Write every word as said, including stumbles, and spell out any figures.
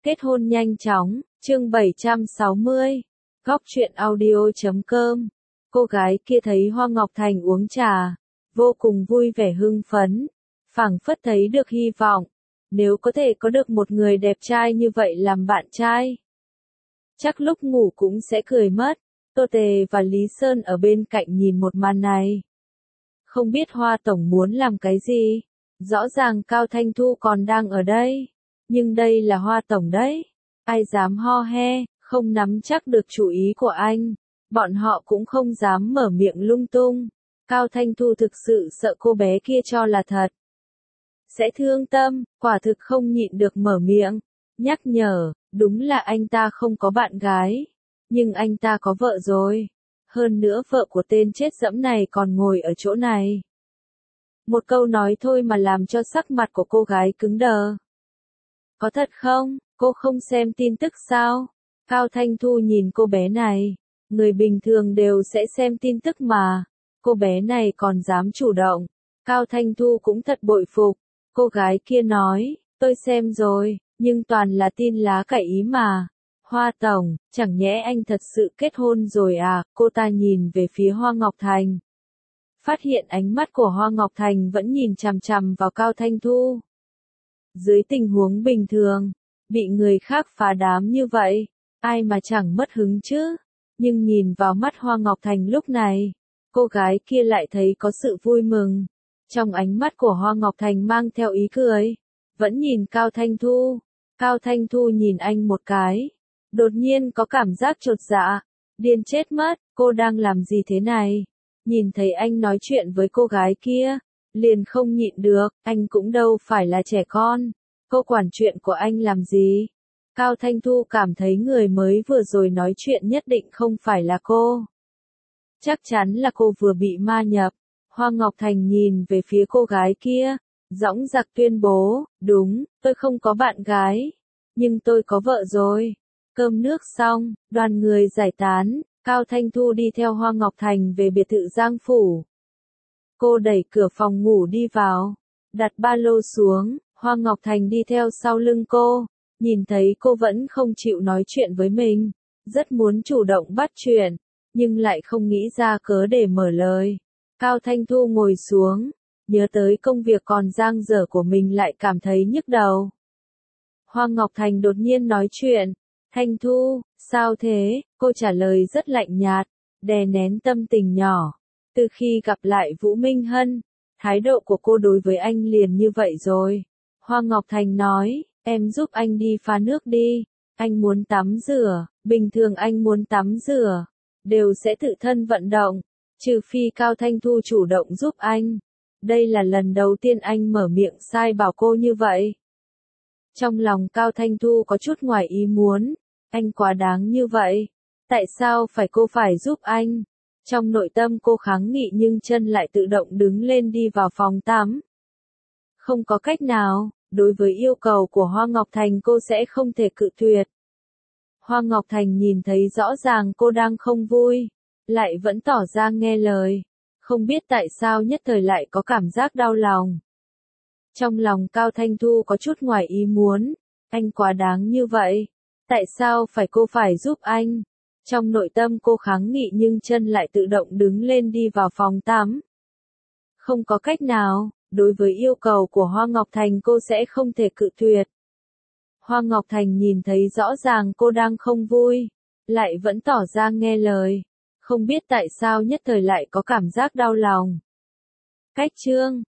Kết hôn nhanh chóng, chương bảy trăm sáu mươi, góc truyện audio chấm com. Cô gái kia thấy Hoa Ngọc Thành uống trà, vô cùng vui vẻ hưng phấn, phảng phất thấy được hy vọng, nếu có thể có được một người đẹp trai như vậy làm bạn trai, chắc lúc ngủ cũng sẽ cười mất. Tô Tề và Lý Sơn ở bên cạnh nhìn một màn này. Không biết Hoa Tổng muốn làm cái gì, rõ ràng Cao Thanh Thu còn đang ở đây. Nhưng đây là Hoa Tổng đấy, ai dám ho he, không nắm chắc được chủ ý của anh, bọn họ cũng không dám mở miệng lung tung. Cao Thanh Thu thực sự sợ cô bé kia cho là thật sẽ thương tâm, quả thực không nhịn được mở miệng, nhắc nhở, đúng là anh ta không có bạn gái, nhưng anh ta có vợ rồi, hơn nữa vợ của tên chết dẫm này còn ngồi ở chỗ này. Một câu nói thôi mà làm cho sắc mặt của cô gái cứng đờ. Có thật không, cô không xem tin tức sao? Cao Thanh Thu nhìn cô bé này, người bình thường đều sẽ xem tin tức mà, cô bé này còn dám chủ động. Cao Thanh Thu cũng thật bội phục, cô gái kia nói, tôi xem rồi, nhưng toàn là tin lá cải ý mà. Hoa Tổng, chẳng nhẽ anh thật sự kết hôn rồi à? Cô ta nhìn về phía Hoa Ngọc Thành. Phát hiện ánh mắt của Hoa Ngọc Thành vẫn nhìn chằm chằm vào Cao Thanh Thu. Dưới tình huống bình thường, bị người khác phá đám như vậy, ai mà chẳng mất hứng chứ? Nhưng nhìn vào mắt Hoa Ngọc Thành lúc này, cô gái kia lại thấy có sự vui mừng. Trong ánh mắt của Hoa Ngọc Thành mang theo ý cười, vẫn nhìn Cao Thanh Thu. Cao Thanh Thu nhìn anh một cái, đột nhiên có cảm giác chột dạ, điên chết mất, cô đang làm gì thế này? Nhìn thấy anh nói chuyện với cô gái kia, liền không nhịn được, anh cũng đâu phải là trẻ con, cô quản chuyện của anh làm gì? Cao Thanh Thu cảm thấy người mới vừa rồi nói chuyện nhất định không phải là cô. Chắc chắn là cô vừa bị ma nhập. Hoa Ngọc Thành nhìn về phía cô gái kia, dõng dạc tuyên bố, đúng, tôi không có bạn gái, nhưng tôi có vợ rồi. Cơm nước xong, đoàn người giải tán, Cao Thanh Thu đi theo Hoa Ngọc Thành về biệt thự Giang Phủ. Cô đẩy cửa phòng ngủ đi vào, đặt ba lô xuống, Hoa Ngọc Thành đi theo sau lưng cô, nhìn thấy cô vẫn không chịu nói chuyện với mình, rất muốn chủ động bắt chuyện, nhưng lại không nghĩ ra cớ để mở lời. Cao Thanh Thu ngồi xuống, nhớ tới công việc còn dang dở của mình lại cảm thấy nhức đầu. Hoa Ngọc Thành đột nhiên nói chuyện, Thanh Thu, sao thế? Cô trả lời rất lạnh nhạt, đè nén tâm tình nhỏ. Từ khi gặp lại Vũ Minh Hân, thái độ của cô đối với anh liền như vậy rồi. Hoa Ngọc Thành nói, em giúp anh đi pha nước đi, anh muốn tắm rửa, bình thường anh muốn tắm rửa, đều sẽ tự thân vận động, trừ phi Cao Thanh Thu chủ động giúp anh. Đây là lần đầu tiên anh mở miệng sai bảo cô như vậy. Trong lòng Cao Thanh Thu có chút ngoài ý muốn, anh quá đáng như vậy, tại sao phải cô phải giúp anh? Trong nội tâm cô kháng nghị nhưng chân lại tự động đứng lên đi vào phòng tắm. Không có cách nào, đối với yêu cầu của Hoa Ngọc Thành cô sẽ không thể cự tuyệt. Hoa Ngọc Thành nhìn thấy rõ ràng cô đang không vui, lại vẫn tỏ ra nghe lời, không biết tại sao nhất thời lại có cảm giác đau lòng. Trong lòng Cao Thanh Thu có chút ngoài ý muốn, anh quá đáng như vậy, tại sao phải cô phải giúp anh? Trong nội tâm cô kháng nghị nhưng chân lại tự động đứng lên đi vào phòng tắm. Không có cách nào, đối với yêu cầu của Hoa Ngọc Thành cô sẽ không thể cự tuyệt. Hoa Ngọc Thành nhìn thấy rõ ràng cô đang không vui, lại vẫn tỏ ra nghe lời, không biết tại sao nhất thời lại có cảm giác đau lòng. Cách chương